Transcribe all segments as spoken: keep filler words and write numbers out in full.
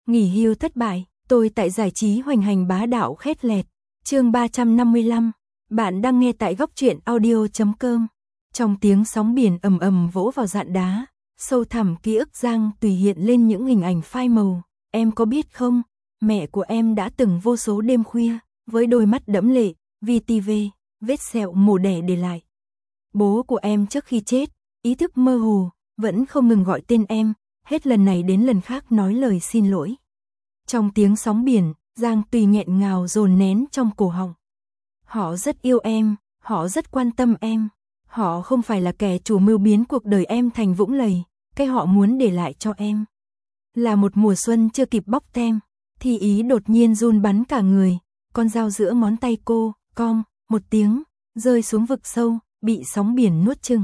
Nghỉ hưu thất bại, tôi tại giải trí hoành hành bá đạo khét lẹt. Chương ba trăm năm mươi lăm. Bạn đang nghe tại góc truyện audio chấm com. Trong tiếng sóng biển ầm ầm vỗ vào dạn đá, sâu thẳm ký ức Giang Tùy hiện lên những hình ảnh phai màu. Em có biết không, mẹ của em đã từng vô số đêm khuya, với đôi mắt đẫm lệ, vê tê vê, vết sẹo mổ đẻ để lại. Bố của em trước khi chết, ý thức mơ hồ, vẫn không ngừng gọi tên em, hết lần này đến lần khác nói lời xin lỗi. Trong tiếng sóng biển, Giang Tùy nghẹn ngào dồn nén trong cổ họng. Họ rất yêu em, họ rất quan tâm em. Họ không phải là kẻ chủ mưu biến cuộc đời em thành vũng lầy, cái họ muốn để lại cho em là một mùa xuân chưa kịp bóc tem. Thi Ý đột nhiên run bắn cả người, con dao giữa ngón tay cô, cong, một tiếng, rơi xuống vực sâu, bị sóng biển nuốt chửng.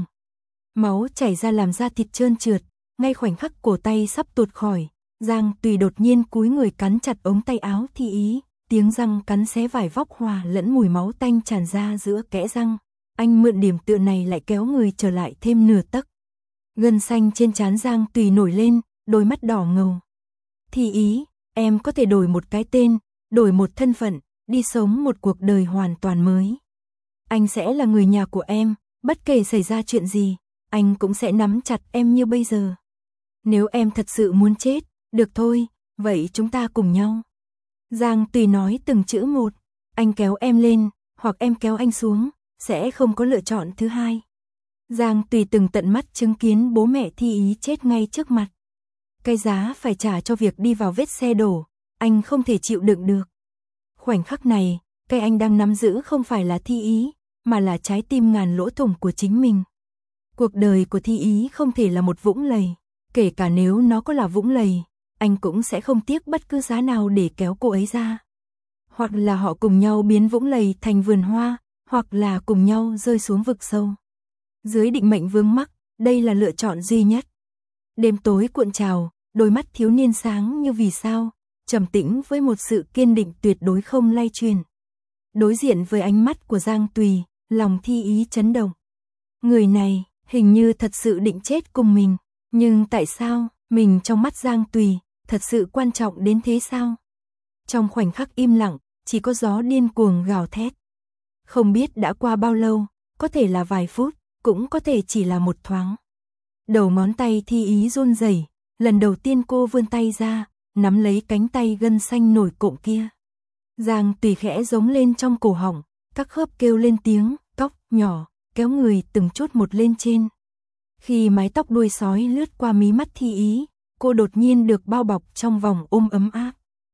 Máu chảy ra làm da thịt trơn trượt, ngay khoảnh khắc cổ tay sắp tuột khỏi, Giang Tùy đột nhiên cúi người cắn chặt ống tay áo Thi Ý, tiếng răng cắn xé vải vóc hòa lẫn mùi máu tanh tràn ra giữa kẽ răng. Anh mượn điểm tựa này lại kéo người trở lại thêm nửa tấc. Gân xanh trên trán Giang Tùy nổi lên, đôi mắt đỏ ngầu. Thi Ý, em có thể đổi một cái tên, đổi một thân phận, đi sống một cuộc đời hoàn toàn mới. Anh sẽ là người nhà của em, bất kể xảy ra chuyện gì, anh cũng sẽ nắm chặt em như bây giờ. Nếu em thật sự muốn chết, được thôi, vậy chúng ta cùng nhau. Giang Tùy nói từng chữ một, anh kéo em lên, hoặc em kéo anh xuống, sẽ không có lựa chọn thứ hai. Giang Tùy từng tận mắt chứng kiến bố mẹ Thi Ý chết ngay trước mặt. Cái giá phải trả cho việc đi vào vết xe đổ, anh không thể chịu đựng được. Khoảnh khắc này, cái anh đang nắm giữ không phải là Thi Ý, mà là trái tim ngàn lỗ thủng của chính mình. Cuộc đời của Thi Ý không thể là một vũng lầy, kể cả nếu nó có là vũng lầy, anh cũng sẽ không tiếc bất cứ giá nào để kéo cô ấy ra. Hoặc là họ cùng nhau biến vũng lầy thành vườn hoa, hoặc là cùng nhau rơi xuống vực sâu. Dưới định mệnh vướng mắc, đây là lựa chọn duy nhất. Đêm tối cuộn trào, đôi mắt thiếu niên sáng như vì sao, trầm tĩnh với một sự kiên định tuyệt đối không lay chuyển. Đối diện với ánh mắt của Giang Tùy, lòng Thi Ý chấn động. Người này, hình như thật sự định chết cùng mình, nhưng tại sao, mình trong mắt Giang Tùy, thật sự quan trọng đến thế sao? Trong khoảnh khắc im lặng, chỉ có gió điên cuồng gào thét. Không biết đã qua bao lâu, có thể là vài phút, cũng có thể chỉ là một thoáng. Đầu ngón tay Thi Ý run rẩy, lần đầu tiên cô vươn tay ra, nắm lấy cánh tay gân xanh nổi cộm kia. Giang Tùy khẽ giống lên trong cổ họng, các khớp kêu lên tiếng, cóc, nhỏ, kéo người từng chút một lên trên. Khi mái tóc đuôi sói lướt qua mí mắt Thi Ý, cô đột nhiên được bao bọc trong vòng ôm ấm áp.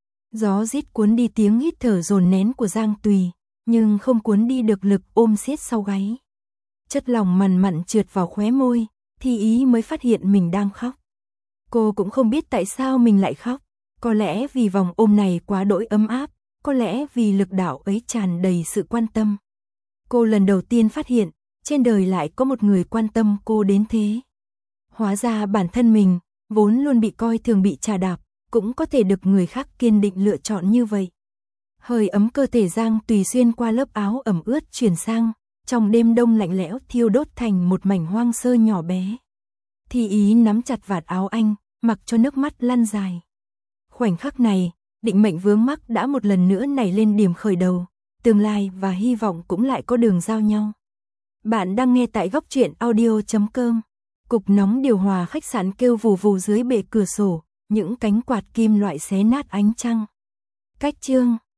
Gió rít cuốn đi tiếng hít thở dồn nén của Giang Tùy, nhưng không cuốn đi được lực ôm siết sau gáy. Chất lỏng mằn mặn trượt vào khóe môi, Thi Ý mới phát hiện mình đang khóc. Cô cũng không biết tại sao mình lại khóc, có lẽ vì vòng ôm này quá đỗi ấm áp, có lẽ vì lực đạo ấy tràn đầy sự quan tâm. Cô lần đầu tiên phát hiện, trên đời lại có một người quan tâm cô đến thế. Hóa ra bản thân mình, vốn luôn bị coi thường bị trà đạp, cũng có thể được người khác kiên định lựa chọn như vậy. Hơi ấm cơ thể Giang Tùy xuyên qua lớp áo ẩm ướt chuyển sang, trong đêm đông lạnh lẽo thiêu đốt thành một mảnh hoang sơ nhỏ bé. Thi Ý nắm chặt vạt áo anh, mặc cho nước mắt lăn dài. Khoảnh khắc này, định mệnh vướng mắc đã một lần nữa nảy lên điểm khởi đầu, tương lai và hy vọng cũng lại có đường giao nhau. Bạn đang nghe tại góc truyện audio chấm com. Cục nóng điều hòa khách sạn kêu vù vù dưới bệ cửa sổ, những cánh quạt kim loại xé nát ánh trăng. Cách chương